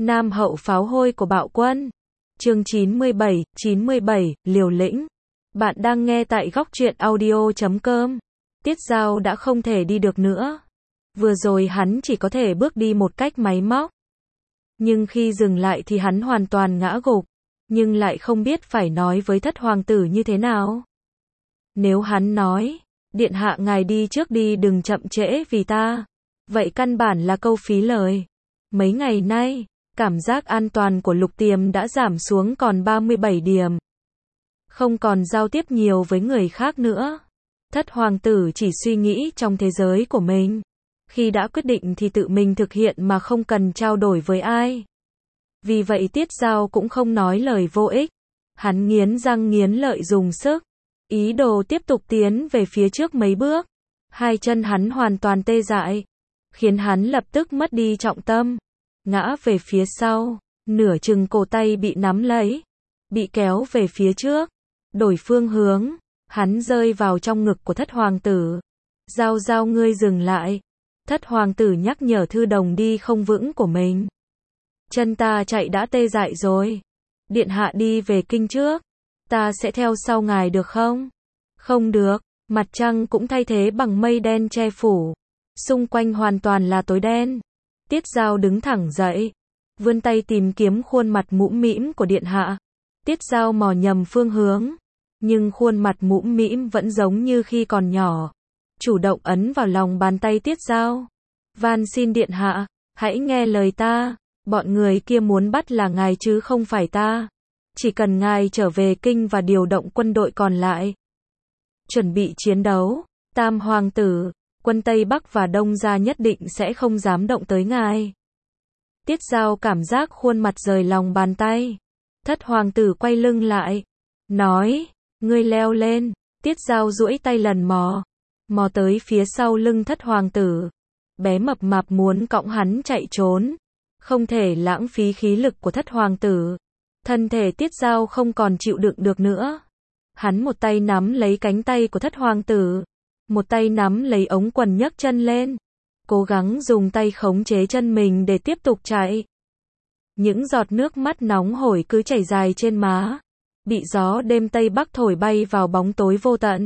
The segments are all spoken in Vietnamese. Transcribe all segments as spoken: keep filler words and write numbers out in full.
Nam hậu pháo hôi của bạo quân. Chương chín mươi bảy, chín mươi bảy, liều lĩnh. Bạn đang nghe tại góc truyện audio chấm com. Tiết Dao đã không thể đi được nữa. Vừa rồi hắn chỉ có thể bước đi một cách máy móc. Nhưng khi dừng lại thì hắn hoàn toàn ngã gục. Nhưng lại không biết phải nói với thất hoàng tử như thế nào. Nếu hắn nói, điện hạ ngài đi trước đi đừng chậm trễ vì ta. Vậy căn bản là câu phí lời. Mấy ngày nay, cảm giác an toàn của Lục Tiềm đã giảm xuống còn ba mươi bảy điểm. Không còn giao tiếp nhiều với người khác nữa. Thất hoàng tử chỉ suy nghĩ trong thế giới của mình. Khi đã quyết định thì tự mình thực hiện mà không cần trao đổi với ai. Vì vậy Tiết Dao cũng không nói lời vô ích. Hắn nghiến răng nghiến lợi dùng sức. Ý đồ tiếp tục tiến về phía trước mấy bước. Hai chân hắn hoàn toàn tê dại. Khiến hắn lập tức mất đi trọng tâm. Ngã về phía sau. Nửa chừng cổ tay bị nắm lấy. Bị kéo về phía trước. Đổi phương hướng. Hắn rơi vào trong ngực của thất hoàng tử. Dao Dao ngươi dừng lại. Thất hoàng tử nhắc nhở thư đồng đi không vững của mình. Chân ta chạy đã tê dại rồi. Điện hạ đi về kinh trước. Ta sẽ theo sau ngài được không? Không được. Mặt trăng cũng thay thế bằng mây đen che phủ. Xung quanh hoàn toàn là tối đen. Tiết Dao đứng thẳng dậy. Vươn tay tìm kiếm khuôn mặt mũm mĩm của điện hạ. Tiết Dao mò nhầm phương hướng. Nhưng khuôn mặt mũm mĩm vẫn giống như khi còn nhỏ. Chủ động ấn vào lòng bàn tay Tiết Dao. Van xin điện hạ, hãy nghe lời ta. Bọn người kia muốn bắt là ngài chứ không phải ta. Chỉ cần ngài trở về kinh và điều động quân đội còn lại. Chuẩn bị chiến đấu. Tam hoàng tử, quân Tây Bắc và Đông Gia nhất định sẽ không dám động tới ngài. Tiết Dao cảm giác khuôn mặt rời lòng bàn tay. Thất hoàng tử quay lưng lại. Nói, ngươi leo lên. Tiết Dao duỗi tay lần mò. Mò tới phía sau lưng thất hoàng tử. Bé mập mạp muốn cõng hắn chạy trốn. Không thể lãng phí khí lực của thất hoàng tử. Thân thể Tiết Dao không còn chịu đựng được nữa. Hắn một tay nắm lấy cánh tay của thất hoàng tử. Một tay nắm lấy ống quần nhấc chân lên. Cố gắng dùng tay khống chế chân mình để tiếp tục chạy. Những giọt nước mắt nóng hổi cứ chảy dài trên má. Bị gió đêm Tây Bắc thổi bay vào bóng tối vô tận.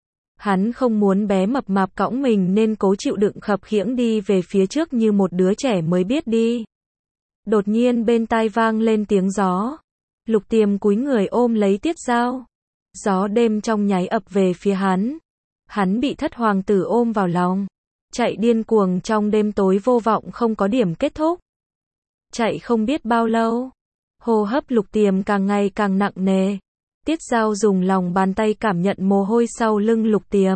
Hắn không muốn bé mập mạp cõng mình nên cố chịu đựng khập khiễng đi về phía trước như một đứa trẻ mới biết đi. Đột nhiên bên tai vang lên tiếng gió. Lục Tiềm cúi người ôm lấy Tiết Dao. Gió đêm trong nháy ập về phía hắn. Hắn bị thất hoàng tử ôm vào lòng. Chạy điên cuồng trong đêm tối vô vọng không có điểm kết thúc. Chạy không biết bao lâu. Hô hấp Lục Tiềm càng ngày càng nặng nề. Tiết Dao dùng lòng bàn tay cảm nhận mồ hôi sau lưng Lục Tiềm.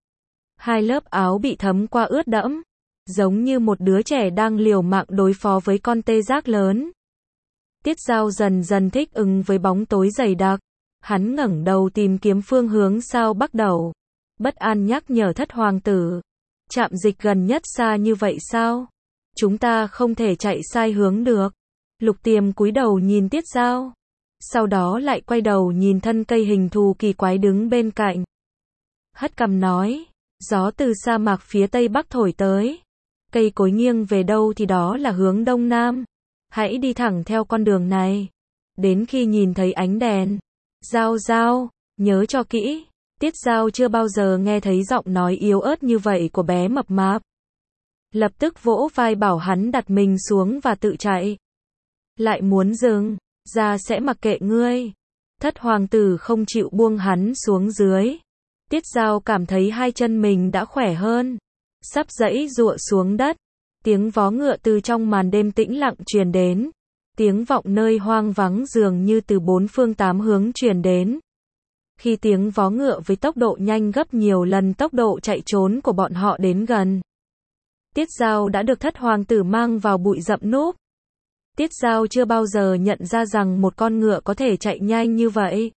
Hai lớp áo bị thấm qua ướt đẫm. Giống như một đứa trẻ đang liều mạng đối phó với con tê giác lớn. Tiết Dao dần dần thích ứng với bóng tối dày đặc. Hắn ngẩng đầu tìm kiếm phương hướng sao bắt đầu. Bất an nhắc nhở thất hoàng tử. Trạm dịch gần nhất xa như vậy sao? Chúng ta không thể chạy sai hướng được. Lục Tiềm cúi đầu nhìn Tiết Dao. Sau đó lại quay đầu nhìn thân cây hình thù kỳ quái đứng bên cạnh. Hất cằm nói. Gió từ sa mạc phía tây bắc thổi tới. Cây cối nghiêng về đâu thì đó là hướng đông nam. Hãy đi thẳng theo con đường này. Đến khi nhìn thấy ánh đèn. Dao Dao, nhớ cho kỹ. Tiết Dao chưa bao giờ nghe thấy giọng nói yếu ớt như vậy của bé mập mạp. Lập tức vỗ vai bảo hắn đặt mình xuống và tự chạy. Lại muốn dừng, ra sẽ mặc kệ ngươi. Thất hoàng tử không chịu buông hắn xuống dưới. Tiết Dao cảm thấy hai chân mình đã khỏe hơn. Sắp giãy giụa xuống đất. Tiếng vó ngựa từ trong màn đêm tĩnh lặng truyền đến. Tiếng vọng nơi hoang vắng dường như từ bốn phương tám hướng truyền đến. Khi tiếng vó ngựa với tốc độ nhanh gấp nhiều lần tốc độ chạy trốn của bọn họ đến gần. Tiết Dao đã được thất hoàng tử mang vào bụi rậm núp. Tiết Dao chưa bao giờ nhận ra rằng một con ngựa có thể chạy nhanh như vậy.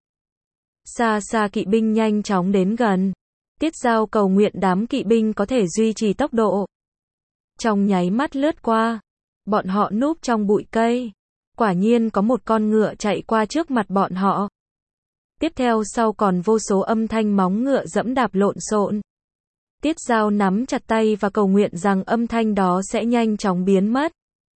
Xa xa kỵ binh nhanh chóng đến gần. Tiết Dao cầu nguyện đám kỵ binh có thể duy trì tốc độ. Trong nháy mắt lướt qua. Bọn họ núp trong bụi cây. Quả nhiên có một con ngựa chạy qua trước mặt bọn họ. Tiếp theo sau còn vô số âm thanh móng ngựa dẫm đạp lộn xộn. Tiết Dao nắm chặt tay và cầu nguyện rằng âm thanh đó sẽ nhanh chóng biến mất.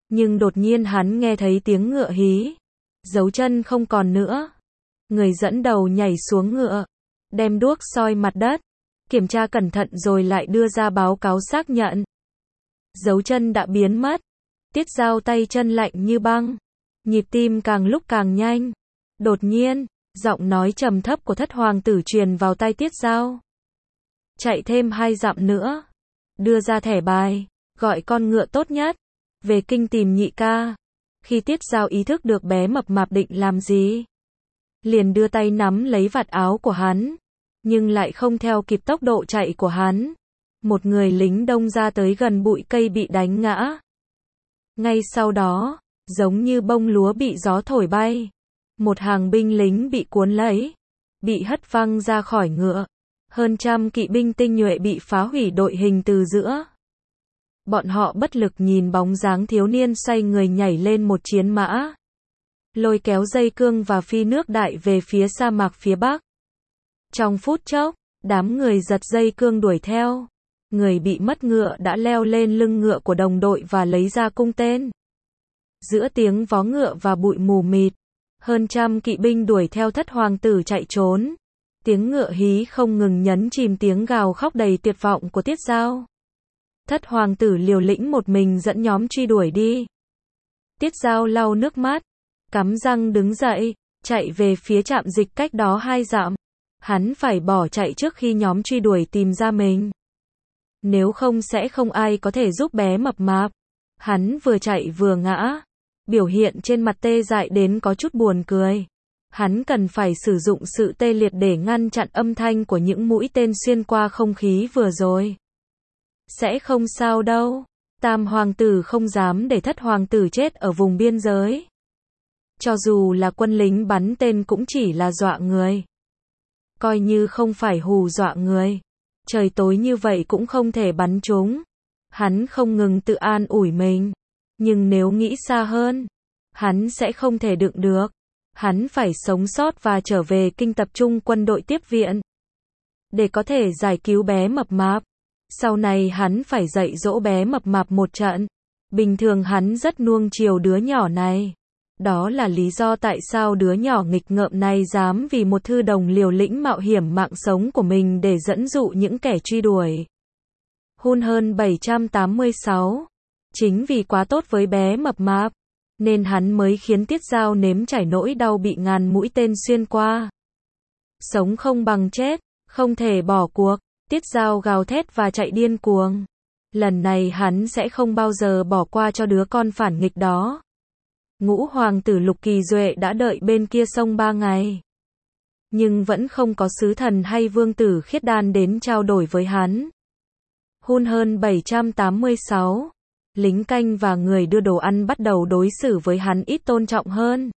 Nhưng đột nhiên hắn nghe thấy tiếng ngựa hí. Dấu chân không còn nữa. Người dẫn đầu nhảy xuống ngựa. Đem đuốc soi mặt đất. Kiểm tra cẩn thận rồi lại đưa ra báo cáo xác nhận. Dấu chân đã biến mất. Tiết Dao tay chân lạnh như băng. Nhịp tim càng lúc càng nhanh. Đột nhiên, giọng nói trầm thấp của thất hoàng tử truyền vào tai Tiết Dao. Chạy thêm hai dặm nữa. Đưa ra thẻ bài. Gọi con ngựa tốt nhất. Về kinh tìm nhị ca. Khi Tiết Dao ý thức được bé mập mạp định làm gì, liền đưa tay nắm lấy vạt áo của hắn. Nhưng lại không theo kịp tốc độ chạy của hắn. Một người lính đông ra tới gần bụi cây bị đánh ngã. Ngay sau đó, giống như bông lúa bị gió thổi bay. Một hàng binh lính bị cuốn lấy. Bị hất văng ra khỏi ngựa. Hơn trăm kỵ binh tinh nhuệ bị phá hủy đội hình từ giữa. Bọn họ bất lực nhìn bóng dáng thiếu niên xoay người nhảy lên một chiến mã. Lôi kéo dây cương và phi nước đại về phía sa mạc phía bắc. Trong phút chốc, đám người giật dây cương đuổi theo. Người bị mất ngựa đã leo lên lưng ngựa của đồng đội và lấy ra cung tên. Giữa tiếng vó ngựa và bụi mù mịt, hơn trăm kỵ binh đuổi theo thất hoàng tử chạy trốn. Tiếng ngựa hí không ngừng nhấn chìm tiếng gào khóc đầy tuyệt vọng của Tiết Dao. Thất hoàng tử liều lĩnh một mình dẫn nhóm truy đuổi đi. Tiết Dao lau nước mắt, cắn răng đứng dậy, chạy về phía trạm dịch cách đó hai dặm. Hắn phải bỏ chạy trước khi nhóm truy đuổi tìm ra mình. Nếu không sẽ không ai có thể giúp bé mập mạp. Hắn vừa chạy vừa ngã. Biểu hiện trên mặt tê dại đến có chút buồn cười. Hắn cần phải sử dụng sự tê liệt để ngăn chặn âm thanh của những mũi tên xuyên qua không khí vừa rồi. Sẽ không sao đâu. Tam hoàng tử không dám để thất hoàng tử chết ở vùng biên giới. Cho dù là quân lính bắn tên cũng chỉ là dọa người. Coi như không phải hù dọa người. Trời tối như vậy cũng không thể bắn chúng. Hắn không ngừng tự an ủi mình. Nhưng nếu nghĩ xa hơn, hắn sẽ không thể đựng được. Hắn phải sống sót và trở về kinh tập trung quân đội tiếp viện. Để có thể giải cứu bé mập mạp. Sau này hắn phải dạy dỗ bé mập mạp một trận. Bình thường hắn rất nuông chiều đứa nhỏ này. Đó là lý do tại sao đứa nhỏ nghịch ngợm này dám vì một thư đồng liều lĩnh mạo hiểm mạng sống của mình để dẫn dụ những kẻ truy đuổi. Hun hơn bảy trăm tám mươi sáu. Chính vì quá tốt với bé mập mạp, nên hắn mới khiến Tiết Dao nếm trải nỗi đau bị ngàn mũi tên xuyên qua. Sống không bằng chết, không thể bỏ cuộc. Tiết Dao gào thét và chạy điên cuồng. Lần này hắn sẽ không bao giờ bỏ qua cho đứa con phản nghịch đó. Ngũ hoàng tử Lục Kỳ Duệ đã đợi bên kia sông ba ngày. Nhưng vẫn không có sứ thần hay vương tử Khiết Đan đến trao đổi với hắn. Hun hơn bảy trăm tám mươi sáu. Lính canh và người đưa đồ ăn bắt đầu đối xử với hắn ít tôn trọng hơn.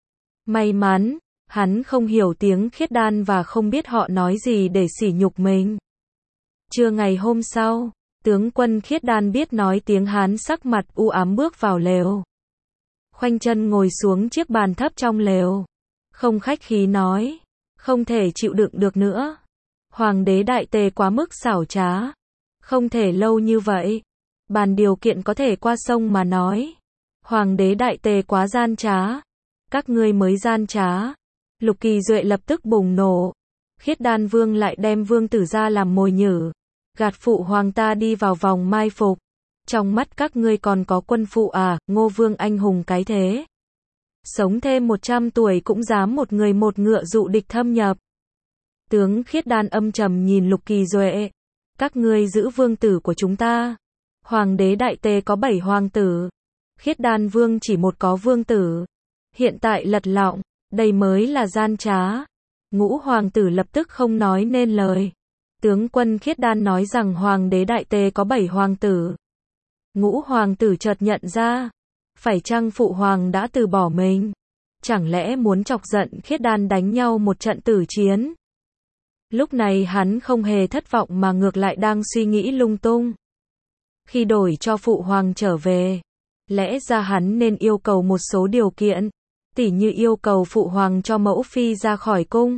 May mắn, hắn không hiểu tiếng Khiết Đan và không biết họ nói gì để sỉ nhục mình. Trưa ngày hôm sau, tướng quân Khiết Đan biết nói tiếng Hán sắc mặt u ám bước vào lều. Khoanh chân ngồi xuống chiếc bàn thấp trong lều. Không khách khí nói. Không thể chịu đựng được nữa. Hoàng đế đại tề quá mức xảo trá. Không thể lâu như vậy. Bàn điều kiện có thể qua sông mà nói. Hoàng đế đại tề quá gian trá. Các ngươi mới gian trá. Lục Kỳ Duệ lập tức bùng nổ. Khiết Đan vương lại đem vương tử ra làm mồi nhử. Gạt phụ hoàng ta đi vào vòng mai phục. Trong mắt các ngươi còn có quân phụ à, Ngô vương anh hùng cái thế. Sống thêm một trăm tuổi cũng dám một người một ngựa dụ địch thâm nhập. Tướng Khiết Đan âm trầm nhìn Lục Kỳ Duệ. Các ngươi giữ vương tử của chúng ta. Hoàng đế đại tề có bảy hoàng tử. Khiết Đan vương chỉ một có vương tử. Hiện tại lật lọng, đây mới là gian trá. Ngũ hoàng tử lập tức không nói nên lời. Tướng quân Khiết Đan nói rằng hoàng đế đại tề có bảy hoàng tử. Ngũ hoàng tử chợt nhận ra, phải chăng phụ hoàng đã từ bỏ mình? Chẳng lẽ muốn chọc giận Khiết Đan đánh nhau một trận tử chiến? Lúc này hắn không hề thất vọng mà ngược lại đang suy nghĩ lung tung. Khi đổi cho phụ hoàng trở về, lẽ ra hắn nên yêu cầu một số điều kiện, tỉ như yêu cầu phụ hoàng cho mẫu phi ra khỏi cung,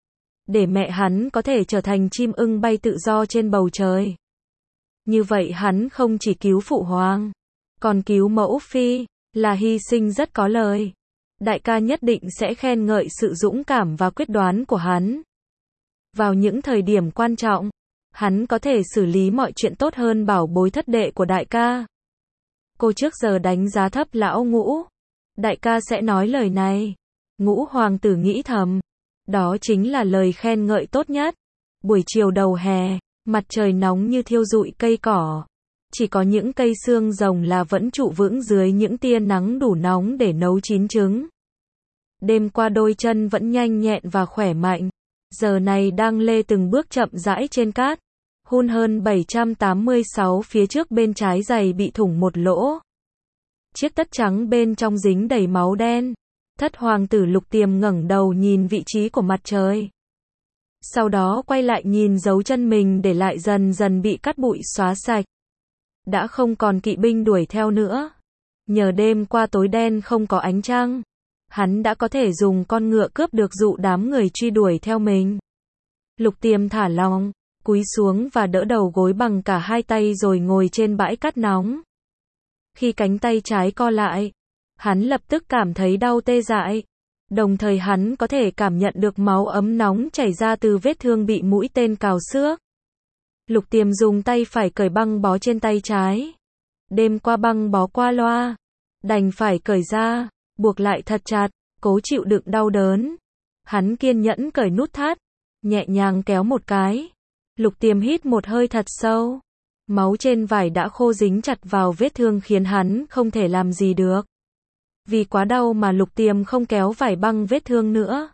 để mẹ hắn có thể trở thành chim ưng bay tự do trên bầu trời. Như vậy hắn không chỉ cứu phụ hoàng, Còn cứu mẫu phi, là hy sinh rất có lời. Đại ca nhất định sẽ khen ngợi sự dũng cảm và quyết đoán của hắn. Vào những thời điểm quan trọng, hắn có thể xử lý mọi chuyện tốt hơn bảo bối thất đệ của đại ca. Cô trước giờ đánh giá thấp lão Ngũ. Đại ca sẽ nói lời này. Ngũ hoàng tử nghĩ thầm. Đó chính là lời khen ngợi tốt nhất. Buổi chiều đầu hè, mặt trời nóng như thiêu rụi cây cỏ. Chỉ có những cây xương rồng là vẫn trụ vững dưới những tia nắng đủ nóng để nấu chín trứng. Đêm qua đôi chân vẫn nhanh nhẹn và khỏe mạnh. Giờ này đang lê từng bước chậm rãi trên cát. Hun hơn bảy trăm tám mươi sáu phía trước bên trái giày bị thủng một lỗ. Chiếc tất trắng bên trong dính đầy máu đen. Thất hoàng tử Lục Tiềm ngẩng đầu nhìn vị trí của mặt trời. Sau đó quay lại nhìn dấu chân mình để lại dần dần bị cát bụi xóa sạch. Đã không còn kỵ binh đuổi theo nữa. Nhờ đêm qua tối đen không có ánh trăng, hắn đã có thể dùng con ngựa cướp được dụ đám người truy đuổi theo mình. Lục Tiềm thả lỏng, cúi xuống và đỡ đầu gối bằng cả hai tay rồi ngồi trên bãi cát nóng. Khi cánh tay trái co lại, hắn lập tức cảm thấy đau tê dại. Đồng thời hắn có thể cảm nhận được máu ấm nóng chảy ra từ vết thương bị mũi tên cào xước. Lục Tiềm dùng tay phải cởi băng bó trên tay trái. Đêm qua băng bó qua loa, đành phải cởi ra, buộc lại thật chặt, cố chịu đựng đau đớn. Hắn kiên nhẫn cởi nút thắt, nhẹ nhàng kéo một cái. Lục Tiềm hít một hơi thật sâu. Máu trên vải đã khô dính chặt vào vết thương khiến hắn không thể làm gì được. Vì quá đau mà Lục Tiềm không kéo vải băng vết thương nữa.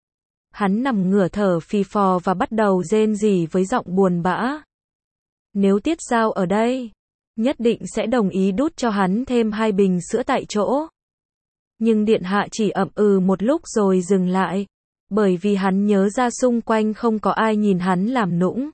Hắn nằm ngửa thở phì phò và bắt đầu rên rỉ với giọng buồn bã. Nếu Tiết Giao ở đây, nhất định sẽ đồng ý đút cho hắn thêm hai bình sữa tại chỗ. Nhưng điện hạ chỉ ậm ừ một lúc rồi dừng lại, bởi vì hắn nhớ ra xung quanh không có ai nhìn hắn làm nũng.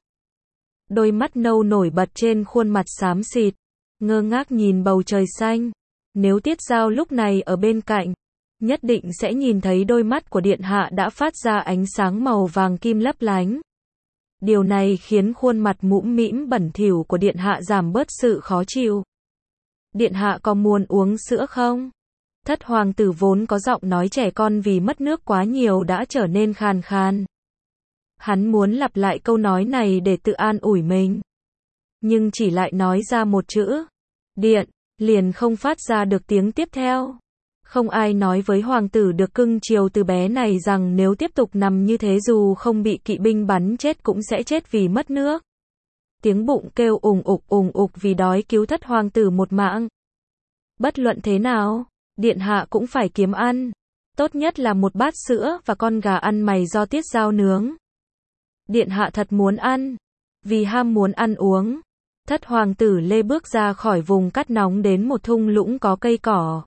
Đôi mắt nâu nổi bật trên khuôn mặt xám xịt, ngơ ngác nhìn bầu trời xanh. Nếu Tiết Giao lúc này ở bên cạnh, nhất định sẽ nhìn thấy đôi mắt của điện hạ đã phát ra ánh sáng màu vàng kim lấp lánh. Điều này khiến khuôn mặt mũm mĩm bẩn thỉu của điện hạ giảm bớt sự khó chịu. Điện hạ có muốn uống sữa không? Thất hoàng tử vốn có giọng nói trẻ con vì mất nước quá nhiều đã trở nên khàn khàn. Hắn muốn lặp lại câu nói này để tự an ủi mình. Nhưng chỉ lại nói ra một chữ. Điện, liền không phát ra được tiếng tiếp theo. Không ai nói với hoàng tử được cưng chiều từ bé này rằng nếu tiếp tục nằm như thế dù không bị kỵ binh bắn chết cũng sẽ chết vì mất nước. Tiếng bụng kêu ùng ục ùng ục vì đói cứu thất hoàng tử một mạng. Bất luận thế nào, điện hạ cũng phải kiếm ăn. Tốt nhất là một bát sữa và con gà ăn mày do Tiết Giao nướng. Điện hạ thật muốn ăn. Vì ham muốn ăn uống, thất hoàng tử Lê bước ra khỏi vùng cát nóng đến một thung lũng có cây cỏ.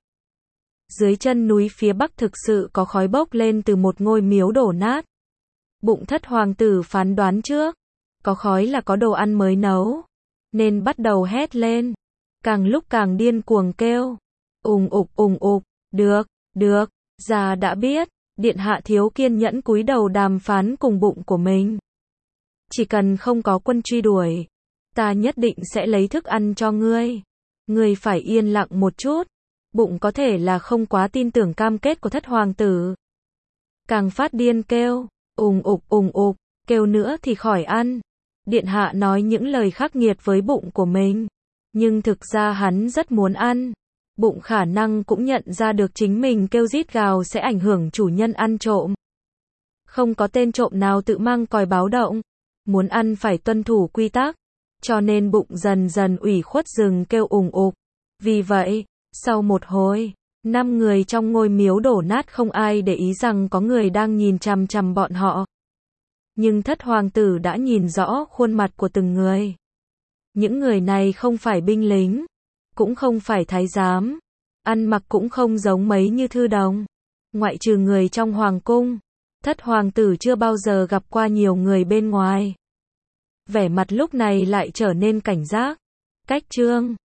Dưới chân núi phía bắc thực sự có khói bốc lên từ một ngôi miếu đổ nát. Bụng thất hoàng tử phán đoán trước, có khói là có đồ ăn mới nấu, nên bắt đầu hét lên, càng lúc càng điên cuồng kêu, ùng ục ùng ục, được, được, già đã biết, điện hạ thiếu kiên nhẫn cúi đầu đàm phán cùng bụng của mình. Chỉ cần không có quân truy đuổi, ta nhất định sẽ lấy thức ăn cho ngươi. Ngươi phải yên lặng một chút. Bụng có thể là không quá tin tưởng cam kết của thất hoàng tử. Càng phát điên kêu, ùng ục ùng ục, kêu nữa thì khỏi ăn. Điện hạ nói những lời khắc nghiệt với bụng của mình. Nhưng thực ra hắn rất muốn ăn. Bụng khả năng cũng nhận ra được chính mình kêu rít gào sẽ ảnh hưởng chủ nhân ăn trộm. Không có tên trộm nào tự mang còi báo động. Muốn ăn phải tuân thủ quy tắc. Cho nên bụng dần dần ủy khuất dừng kêu ùng ục. Vì vậy, sau một hồi, năm người trong ngôi miếu đổ nát không ai để ý rằng có người đang nhìn chằm chằm bọn họ. Nhưng thất hoàng tử đã nhìn rõ khuôn mặt của từng người. Những người này không phải binh lính, cũng không phải thái giám, ăn mặc cũng không giống mấy như thư đồng. Ngoại trừ người trong hoàng cung, thất hoàng tử chưa bao giờ gặp qua nhiều người bên ngoài. Vẻ mặt lúc này lại trở nên cảnh giác. Cách chương